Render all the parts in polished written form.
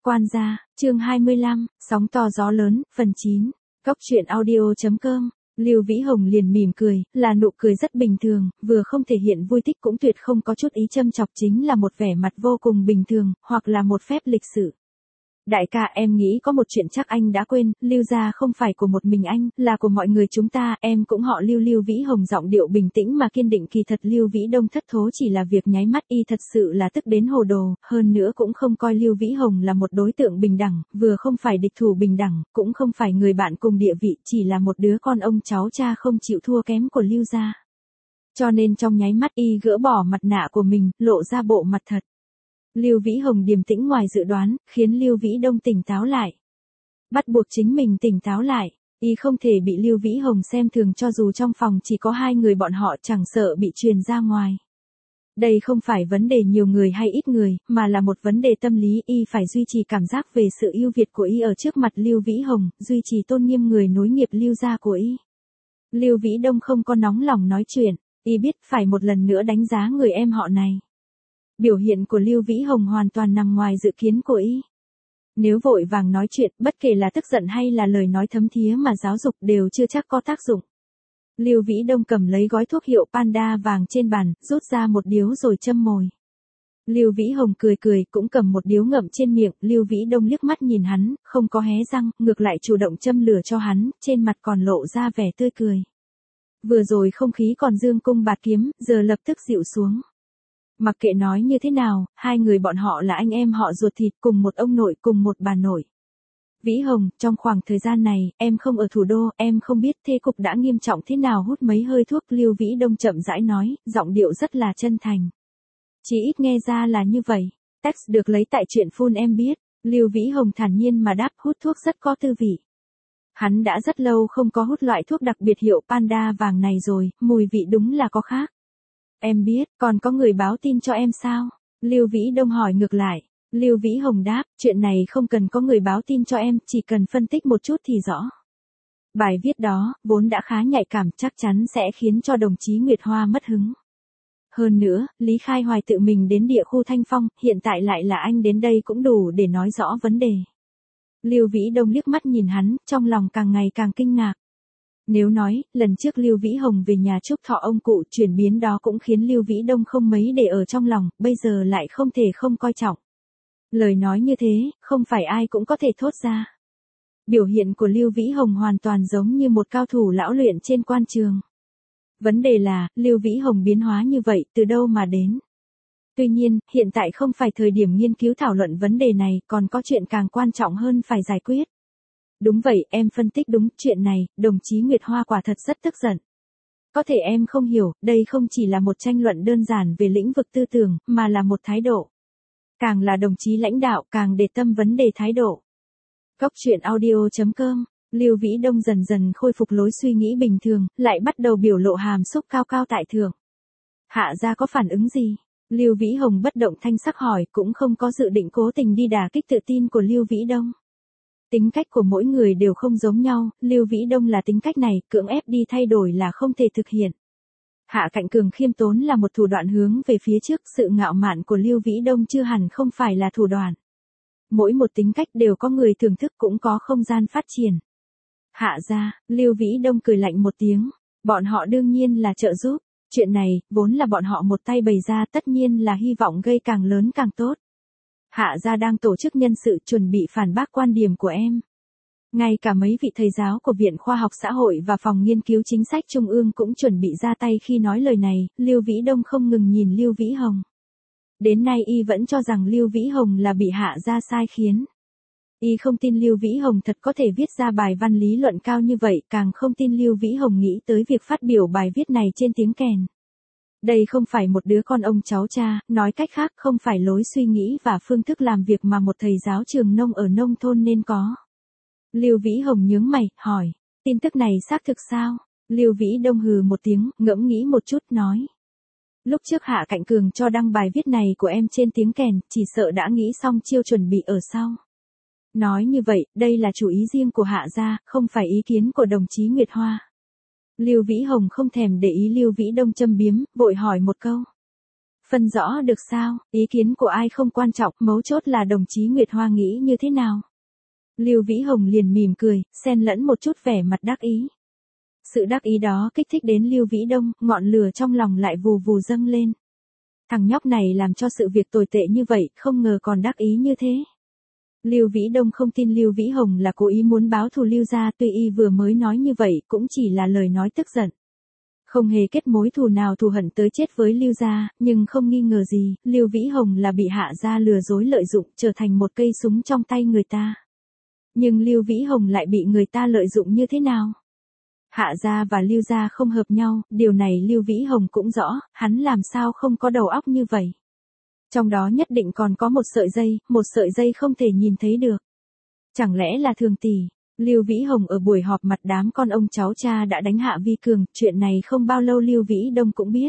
Quan gia, chương 25, sóng to gió lớn, phần 9. Cốc truyện audio.com. Lưu Vĩ Hồng liền mỉm cười, là nụ cười rất bình thường, vừa không thể hiện vui thích cũng tuyệt không có chút ý châm chọc, chính là một vẻ mặt vô cùng bình thường, hoặc là một phép lịch sự. Đại ca, em nghĩ có một chuyện chắc anh đã quên, Lưu gia không phải của một mình anh, là của mọi người chúng ta, em cũng họ Lưu. Lưu Vĩ Hồng giọng điệu bình tĩnh mà kiên định, kỳ thật Lưu Vĩ Đông thất thố chỉ là việc nháy mắt, y thật sự là tức đến hồ đồ, hơn nữa cũng không coi Lưu Vĩ Hồng là một đối tượng bình đẳng, vừa không phải địch thủ bình đẳng, cũng không phải người bạn cùng địa vị, chỉ là một đứa con ông cháu cha không chịu thua kém của Lưu gia. Cho nên trong nháy mắt y gỡ bỏ mặt nạ của mình, lộ ra bộ mặt thật. Lưu Vĩ Hồng điềm tĩnh ngoài dự đoán, khiến Lưu Vĩ Đông tỉnh táo lại. Bắt buộc chính mình tỉnh táo lại, y không thể bị Lưu Vĩ Hồng xem thường, cho dù trong phòng chỉ có hai người bọn họ, chẳng sợ bị truyền ra ngoài. Đây không phải vấn đề nhiều người hay ít người, mà là một vấn đề tâm lý, y phải duy trì cảm giác về sự ưu việt của y ở trước mặt Lưu Vĩ Hồng, duy trì tôn nghiêm người nối nghiệp Lưu gia của y. Lưu Vĩ Đông không có nóng lòng nói chuyện, y biết phải một lần nữa đánh giá người em họ này. Biểu hiện của Lưu Vĩ Hồng hoàn toàn nằm ngoài dự kiến của y. Nếu vội vàng nói chuyện, bất kể là tức giận hay là lời nói thấm thía mà giáo dục, đều chưa chắc có tác dụng. Lưu Vĩ Đông cầm lấy gói thuốc hiệu Panda vàng trên bàn, rút ra một điếu rồi châm mồi. Lưu Vĩ Hồng cười cười, cũng cầm một điếu ngậm trên miệng. Lưu Vĩ Đông liếc mắt nhìn hắn, không có hé răng, ngược lại chủ động châm lửa cho hắn, trên mặt còn lộ ra vẻ tươi cười. Vừa rồi không khí còn dương cung bạt kiếm, giờ lập tức dịu xuống. Mặc kệ nói như thế nào, hai người bọn họ là anh em họ ruột thịt, cùng một ông nội, cùng một bà nội. Vĩ Hồng, trong khoảng thời gian này, em không ở thủ đô, em không biết thế cục đã nghiêm trọng thế nào, hút mấy hơi thuốc. Lưu Vĩ Đông chậm rãi nói, giọng điệu rất là chân thành. Chỉ ít nghe ra là như vậy. Text được lấy tại truyện Full em biết. Lưu Vĩ Hồng thản nhiên mà đáp, hút thuốc rất có tư vị. Hắn đã rất lâu không có hút loại thuốc đặc biệt hiệu Panda vàng này rồi, mùi vị đúng là có khác. Em biết, còn có người báo tin cho em sao? Lưu Vĩ Đông hỏi ngược lại. Lưu Vĩ Hồng đáp, chuyện này không cần có người báo tin cho em, chỉ cần phân tích một chút thì rõ. Bài viết đó, vốn đã khá nhạy cảm, chắc chắn sẽ khiến cho đồng chí Nguyệt Hoa mất hứng. Hơn nữa, Lý Khai Hoài tự mình đến địa khu Thanh Phong, hiện tại lại là anh đến đây cũng đủ để nói rõ vấn đề. Lưu Vĩ Đông liếc mắt nhìn hắn, trong lòng càng ngày càng kinh ngạc. Nếu nói, lần trước Lưu Vĩ Hồng về nhà chúc thọ ông cụ, chuyển biến đó cũng khiến Lưu Vĩ Đông không mấy để ở trong lòng, bây giờ lại không thể không coi trọng. Lời nói như thế, không phải ai cũng có thể thốt ra. Biểu hiện của Lưu Vĩ Hồng hoàn toàn giống như một cao thủ lão luyện trên quan trường. Vấn đề là, Lưu Vĩ Hồng biến hóa như vậy, từ đâu mà đến? Tuy nhiên, hiện tại không phải thời điểm nghiên cứu thảo luận vấn đề này, còn có chuyện càng quan trọng hơn phải giải quyết. Đúng vậy, em phân tích đúng, chuyện này, đồng chí Nguyệt Hoa quả thật rất tức giận. Có thể em không hiểu, đây không chỉ là một tranh luận đơn giản về lĩnh vực tư tưởng, mà là một thái độ. Càng là đồng chí lãnh đạo, càng để tâm vấn đề thái độ. Cốc truyện audio.com. Lưu Vĩ Đông dần dần khôi phục lối suy nghĩ bình thường, lại bắt đầu biểu lộ hàm xúc cao cao tại thượng. Hạ gia có phản ứng gì? Lưu Vĩ Hồng bất động thanh sắc hỏi, cũng không có dự định cố tình đi đả kích tự tin của Lưu Vĩ Đông. Tính cách của mỗi người đều không giống nhau, Lưu Vĩ Đông là tính cách này, cưỡng ép đi thay đổi là không thể thực hiện. Hạ Cạnh Cường khiêm tốn là một thủ đoạn hướng về phía trước, sự ngạo mạn của Lưu Vĩ Đông chưa hẳn không phải là thủ đoạn. Mỗi một tính cách đều có người thưởng thức, cũng có không gian phát triển. Hạ gia, Lưu Vĩ Đông cười lạnh một tiếng, bọn họ đương nhiên là trợ giúp, chuyện này, vốn là bọn họ một tay bày ra, tất nhiên là hy vọng gây càng lớn càng tốt. Hạ gia đang tổ chức nhân sự chuẩn bị phản bác quan điểm của em. Ngay cả mấy vị thầy giáo của Viện Khoa học Xã hội và Phòng Nghiên cứu Chính sách Trung ương cũng chuẩn bị ra tay khi nói lời này. Lưu Vĩ Đông không ngừng nhìn Lưu Vĩ Hồng. Đến nay y vẫn cho rằng Lưu Vĩ Hồng là bị hạ gia sai khiến. Y không tin Lưu Vĩ Hồng thật có thể viết ra bài văn lý luận cao như vậy, càng không tin Lưu Vĩ Hồng nghĩ tới việc phát biểu bài viết này trên tiếng kèn. Đây không phải một đứa con ông cháu cha, nói cách khác không phải lối suy nghĩ và phương thức làm việc mà một thầy giáo trường nông ở nông thôn nên có. Lưu Vĩ Hồng nhướng mày, hỏi, tin tức này xác thực sao? Lưu Vĩ Đông hừ một tiếng, ngẫm nghĩ một chút, nói. Lúc trước Hạ Cạnh Cường cho đăng bài viết này của em trên tiếng kèn, chỉ sợ đã nghĩ xong chiêu chuẩn bị ở sau. Nói như vậy, đây là chủ ý riêng của Hạ gia, không phải ý kiến của đồng chí Nguyệt Hoa. Lưu Vĩ Hồng không thèm để ý Lưu Vĩ Đông châm biếm, vội hỏi một câu. Phân rõ được sao, ý kiến của ai không quan trọng, mấu chốt là đồng chí Nguyệt Hoa nghĩ như thế nào. Lưu Vĩ Hồng liền mỉm cười, xen lẫn một chút vẻ mặt đắc ý. Sự đắc ý đó kích thích đến Lưu Vĩ Đông, ngọn lửa trong lòng lại vù vù dâng lên. Thằng nhóc này làm cho sự việc tồi tệ như vậy, không ngờ còn đắc ý như thế. Lưu Vĩ Đông không tin Lưu Vĩ Hồng là cố ý muốn báo thù Lưu gia, tuy y vừa mới nói như vậy cũng chỉ là lời nói tức giận. Không hề kết mối thù nào thù hận tới chết với Lưu gia, nhưng không nghi ngờ gì, Lưu Vĩ Hồng là bị Hạ gia lừa dối lợi dụng, trở thành một cây súng trong tay người ta. Nhưng Lưu Vĩ Hồng lại bị người ta lợi dụng như thế nào? Hạ gia và Lưu gia không hợp nhau, điều này Lưu Vĩ Hồng cũng rõ, hắn làm sao không có đầu óc như vậy. Trong đó nhất định còn có một sợi dây không thể nhìn thấy được. Chẳng lẽ là Thường tỷ? Lưu Vĩ Hồng ở buổi họp mặt đám con ông cháu cha đã đánh Hạ Vi Cường, chuyện này không bao lâu Lưu Vĩ Đông cũng biết.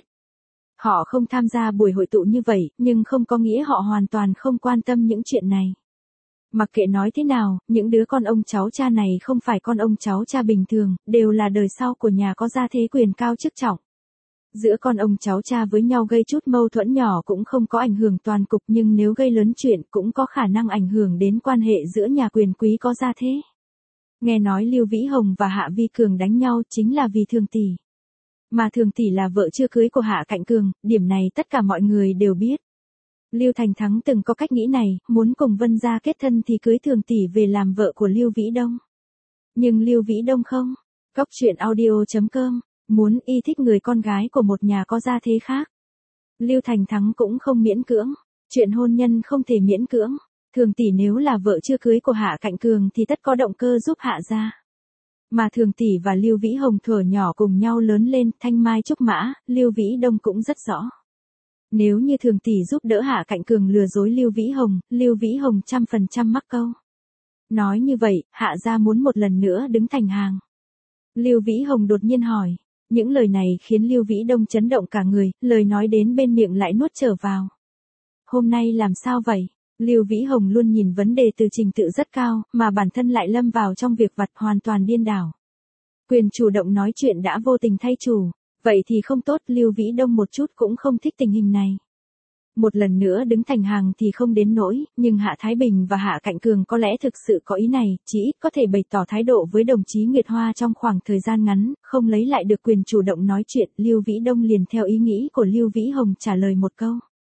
Họ không tham gia buổi hội tụ như vậy, nhưng không có nghĩa họ hoàn toàn không quan tâm những chuyện này. Mặc kệ nói thế nào, những đứa con ông cháu cha này không phải con ông cháu cha bình thường, đều là đời sau của nhà có gia thế quyền cao chức trọng. Giữa con ông cháu cha với nhau gây chút mâu thuẫn nhỏ cũng không có ảnh hưởng toàn cục, nhưng nếu gây lớn chuyện cũng có khả năng ảnh hưởng đến quan hệ giữa nhà quyền quý có gia thế. Nghe nói Lưu Vĩ Hồng và Hạ Vi Cường đánh nhau chính là vì Thường tỷ. Mà Thường tỷ là vợ chưa cưới của Hạ Cạnh Cường, điểm này tất cả mọi người đều biết. Lưu Thành Thắng từng có cách nghĩ này, muốn cùng Vân gia kết thân thì cưới Thường tỷ về làm vợ của Lưu Vĩ Đông. Nhưng Lưu Vĩ Đông không. Góc truyện audio.com, muốn y thích người con gái của một nhà có gia thế khác. Lưu Thành Thắng cũng không miễn cưỡng, chuyện hôn nhân không thể miễn cưỡng. Thường tỷ nếu là vợ chưa cưới của Hạ Cạnh Cường thì tất có động cơ giúp Hạ gia. Mà Thường tỷ và Lưu Vĩ Hồng thuở nhỏ cùng nhau lớn lên, thanh mai trúc mã, Lưu Vĩ Đông cũng rất rõ. Nếu như Thường tỷ giúp đỡ Hạ Cạnh Cường lừa dối Lưu Vĩ Hồng 100% mắc câu. Nói như vậy, Hạ gia muốn một lần nữa đứng thành hàng. Lưu Vĩ Hồng đột nhiên hỏi. Những lời này khiến Lưu Vĩ Đông chấn động cả người, lời nói đến bên miệng lại nuốt trở vào. Hôm nay làm sao vậy? Lưu Vĩ Hồng luôn nhìn vấn đề từ trình tự rất cao, mà bản thân lại lâm vào trong việc vặt hoàn toàn điên đảo. Quyền chủ động nói chuyện đã vô tình thay chủ, vậy thì không tốt, Lưu Vĩ Đông một chút cũng không thích tình hình này. Một lần nữa đứng thành hàng thì không đến nỗi, nhưng Hạ Thái Bình và Hạ Cạnh Cường có lẽ thực sự có ý này, chỉ ít có thể bày tỏ thái độ với đồng chí Nguyệt Hoa trong khoảng thời gian ngắn, không lấy lại được quyền chủ động nói chuyện, Lưu Vĩ Đông liền theo ý nghĩ của Lưu Vĩ Hồng trả lời một câu.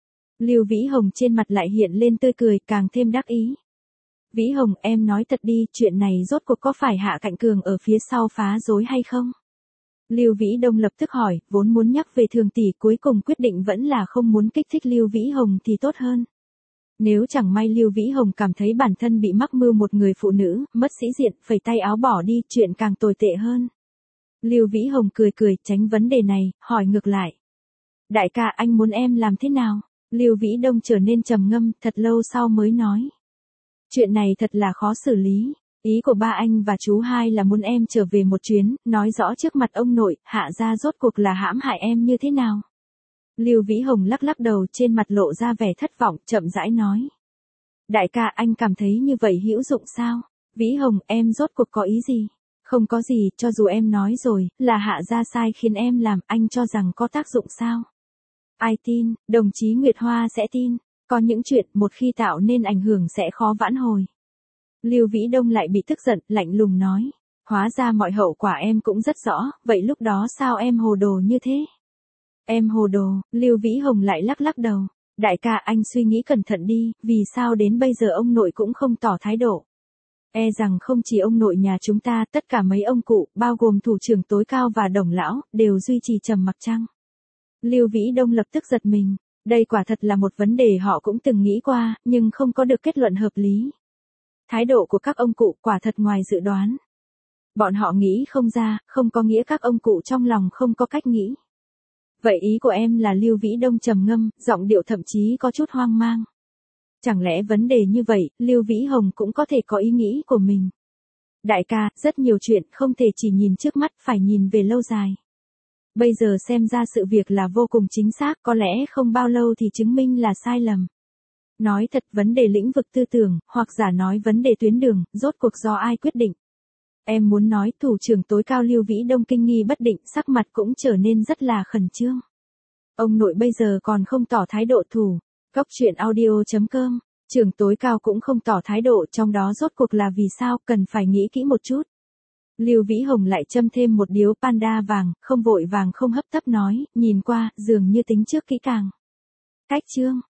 Lưu Vĩ Hồng trên mặt lại hiện lên tươi cười, càng thêm đắc ý. Vĩ Hồng, em nói thật đi, chuyện này rốt cuộc có phải Hạ Cạnh Cường ở phía sau phá rối hay không? Lưu Vĩ Đông lập tức hỏi, vốn muốn nhắc về Thường tỷ, cuối cùng quyết định vẫn là không muốn kích thích Lưu Vĩ Hồng thì tốt hơn. Nếu chẳng may Lưu Vĩ Hồng cảm thấy bản thân bị mắc mưu một người phụ nữ, mất sĩ diện, phẩy tay áo bỏ đi, chuyện càng tồi tệ hơn. Lưu Vĩ Hồng cười cười, tránh vấn đề này, hỏi ngược lại. Đại ca, anh muốn em làm thế nào? Lưu Vĩ Đông trở nên trầm ngâm, thật lâu sau mới nói. Chuyện này thật là khó xử lý. Ý của ba anh và chú hai là muốn em trở về một chuyến, nói rõ trước mặt ông nội, Hạ gia rốt cuộc là hãm hại em như thế nào. Lưu Vĩ Hồng lắc lắc đầu, trên mặt lộ ra vẻ thất vọng, chậm rãi nói. Đại ca, anh cảm thấy như vậy hữu dụng sao? Vĩ Hồng, em rốt cuộc có ý gì? Không có gì, cho dù em nói rồi, là Hạ gia sai khiến em làm, anh cho rằng có tác dụng sao? Ai tin, đồng chí Nguyệt Hoa sẽ tin, có những chuyện một khi tạo nên ảnh hưởng sẽ khó vãn hồi. Lưu Vĩ Đông lại bị tức giận, lạnh lùng nói. Hóa ra mọi hậu quả em cũng rất rõ, vậy lúc đó sao em hồ đồ như thế? Em hồ đồ, Lưu Vĩ Hồng lại lắc lắc đầu. Đại ca, anh suy nghĩ cẩn thận đi, vì sao đến bây giờ ông nội cũng không tỏ thái độ. E rằng không chỉ ông nội nhà chúng ta, tất cả mấy ông cụ, bao gồm thủ trưởng tối cao và Đồng lão, đều duy trì trầm mặc chăng? Lưu Vĩ Đông lập tức giật mình. Đây quả thật là một vấn đề họ cũng từng nghĩ qua, nhưng không có được kết luận hợp lý. Thái độ của các ông cụ quả thật ngoài dự đoán. Bọn họ nghĩ không ra, không có nghĩa các ông cụ trong lòng không có cách nghĩ. Vậy ý của em là Lưu Vĩ Đông trầm ngâm, giọng điệu thậm chí có chút hoang mang. Chẳng lẽ vấn đề như vậy, Lưu Vĩ Hồng cũng có thể có ý nghĩ của mình. Đại ca, rất nhiều chuyện không thể chỉ nhìn trước mắt, phải nhìn về lâu dài. Bây giờ xem ra sự việc là vô cùng chính xác, có lẽ không bao lâu thì chứng minh là sai lầm. Nói thật, vấn đề lĩnh vực tư tưởng, hoặc giả nói vấn đề tuyến đường, rốt cuộc do ai quyết định. Em muốn nói thủ trưởng tối cao Lưu Vĩ Đông kinh nghi bất định, sắc mặt cũng trở nên rất là khẩn trương. Ông nội bây giờ còn không tỏ thái độ thủ. Cóc truyện audio.com, trưởng tối cao cũng không tỏ thái độ, trong đó rốt cuộc là vì sao, cần phải nghĩ kỹ một chút. Lưu Vĩ Hồng lại châm thêm một điếu panda vàng, không vội vàng không hấp tấp nói, nhìn qua, dường như tính trước kỹ càng. Cách chương.